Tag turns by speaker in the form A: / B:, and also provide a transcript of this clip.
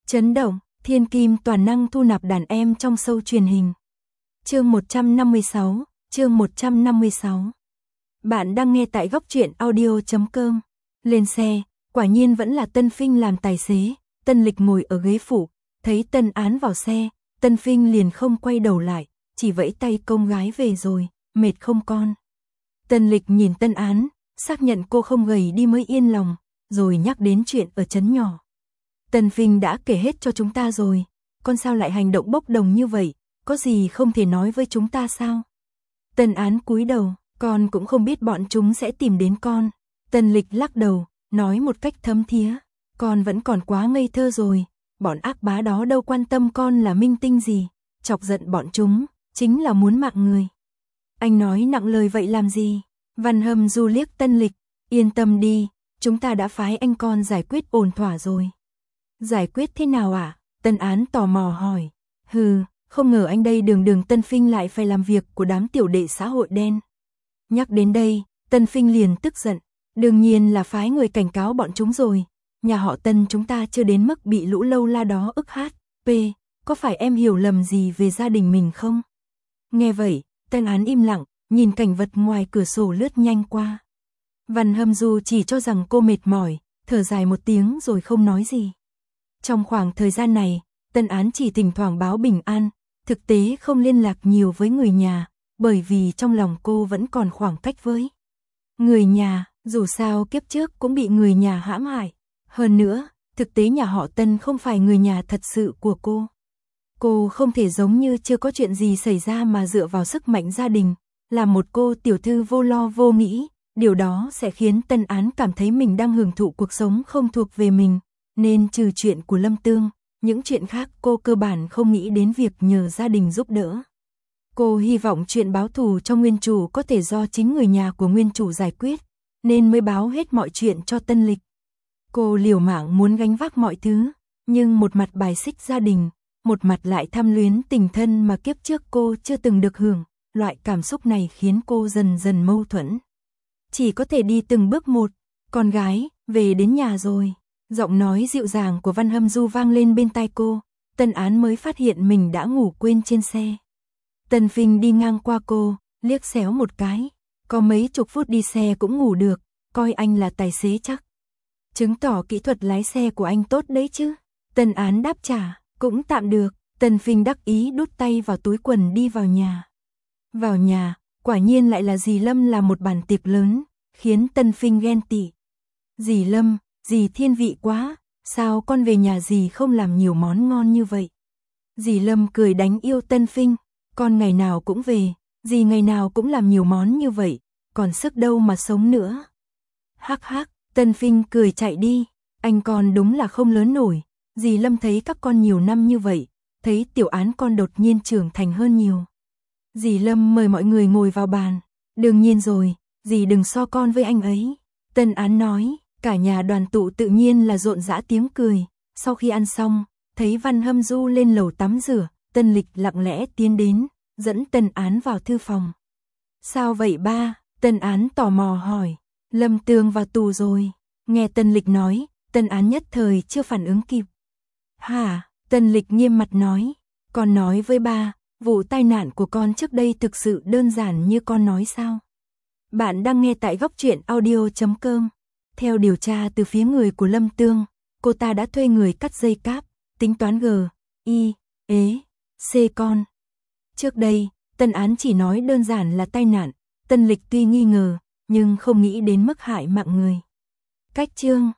A: Chấn động, thiên kim toàn năng thu nạp đàn em trong show truyền hình. Chương 156, chương 156. Bạn đang nghe tại góc truyện audio.com. Lên xe, quả nhiên vẫn là Tân Phinh làm tài xế, Tân Lịch ngồi ở ghế phụ, thấy Tân Án vào xe, Tân Phinh liền không quay đầu lại, chỉ vẫy tay công gái về rồi, mệt không con. Tân Lịch nhìn Tân Án, xác nhận cô không gầy đi mới yên lòng, rồi nhắc đến chuyện ở trấn nhỏ. Tân Phinh đã kể hết cho chúng ta rồi, con sao lại hành động bốc đồng như vậy, có gì không thể nói với chúng ta sao? Tân Án cúi đầu, con cũng không biết bọn chúng sẽ tìm đến con. Tân Lịch lắc đầu, nói một cách thấm thía, con vẫn còn quá ngây thơ rồi, bọn ác bá đó đâu quan tâm con là minh tinh gì, chọc giận bọn chúng, chính là muốn mạng người. Anh nói nặng lời vậy làm gì? Văn Hâm Du liếc Tân Lịch, yên tâm đi, chúng ta đã phái anh con giải quyết ổn thỏa rồi. Giải quyết thế nào ạ? Tân Án tò mò hỏi. Không ngờ anh đây đường Tân Phinh lại phải làm việc của đám tiểu đệ xã hội đen. Nhắc đến đây, Tân Phinh liền tức giận, đương nhiên là phái người cảnh cáo bọn chúng rồi, nhà họ Tân chúng ta chưa đến mức bị lũ lâu la đó ức hát, có phải em hiểu lầm gì về gia đình mình không? Nghe vậy, Tân Án im lặng, nhìn cảnh vật ngoài cửa sổ lướt nhanh qua. Văn Hâm Du chỉ cho rằng cô mệt mỏi, thở dài một tiếng rồi không nói gì. Trong khoảng thời gian này, Tân Án chỉ thỉnh thoảng báo bình an, thực tế không liên lạc nhiều với người nhà, bởi vì trong lòng cô vẫn còn khoảng cách với người nhà, dù sao kiếp trước cũng bị người nhà hãm hại. Hơn nữa, thực tế nhà họ Tân không phải người nhà thật sự của cô. Cô không thể giống như chưa có chuyện gì xảy ra mà dựa vào sức mạnh gia đình, là một cô tiểu thư vô lo vô nghĩ, điều đó sẽ khiến Tân Án cảm thấy mình đang hưởng thụ cuộc sống không thuộc về mình, nên trừ chuyện của Lâm Tương, những chuyện khác cô cơ bản không nghĩ đến việc nhờ gia đình giúp đỡ. Cô hy vọng chuyện báo thù cho nguyên chủ có thể do chính người nhà của nguyên chủ giải quyết, nên mới báo hết mọi chuyện cho Tân Lịch. Cô liều mạng muốn gánh vác mọi thứ, nhưng một mặt bài xích gia đình, một mặt lại tham luyến tình thân mà kiếp trước cô chưa từng được hưởng, loại cảm xúc này khiến cô dần dần mâu thuẫn. Chỉ có thể đi từng bước một, con gái, về đến nhà rồi. Giọng nói dịu dàng của Văn Hâm Du vang lên bên tai cô, Tân Án mới phát hiện mình đã ngủ quên trên xe. Tân Phinh đi ngang qua cô, liếc xéo một cái, có mấy chục phút đi xe cũng ngủ được, coi anh là tài xế chắc. Chứng tỏ kỹ thuật lái xe của anh tốt đấy chứ. Tân Án đáp trả, cũng tạm được. Tân Phinh đắc ý đút tay vào túi quần đi vào nhà. Vào nhà, quả nhiên lại là dì Lâm làm một bàn tiệc lớn, khiến Tân Phinh ghen tị. Dì Lâm, dì thiên vị quá, sao con về nhà dì không làm nhiều món ngon như vậy? Dì Lâm cười đánh yêu Tân Phinh, con ngày nào cũng về, dì ngày nào cũng làm nhiều món như vậy, còn sức đâu mà sống nữa. Hắc hắc, Tân Phinh cười chạy đi, anh con đúng là không lớn nổi, dì Lâm thấy các con nhiều năm như vậy, thấy Tiểu Án con đột nhiên trưởng thành hơn nhiều. Dì Lâm mời mọi người ngồi vào bàn, đương nhiên rồi, dì đừng so con với anh ấy. Tân Án nói, cả nhà đoàn tụ tự nhiên là rộn rã tiếng cười, sau khi ăn xong, thấy Văn Hâm Du lên lầu tắm rửa, Tân Lịch lặng lẽ tiến đến, dẫn Tân Án vào thư phòng. Sao vậy ba? Tân Án tò mò hỏi. Lâm Tương vào tù rồi. Nghe Tân Lịch nói, Tân Án nhất thời chưa phản ứng kịp. Hả? Tân Lịch nghiêm mặt nói. Con nói với ba, vụ tai nạn của con trước đây thực sự đơn giản như con nói sao? Bạn đang nghe tại góc truyện audio.com. Theo điều tra từ phía người của Lâm Tương, cô ta đã thuê người cắt dây cáp, tính toán C con. Trước đây, Tân Án chỉ nói đơn giản là tai nạn, Tân Lịch tuy nghi ngờ, nhưng không nghĩ đến mức hại mạng người. Cách chương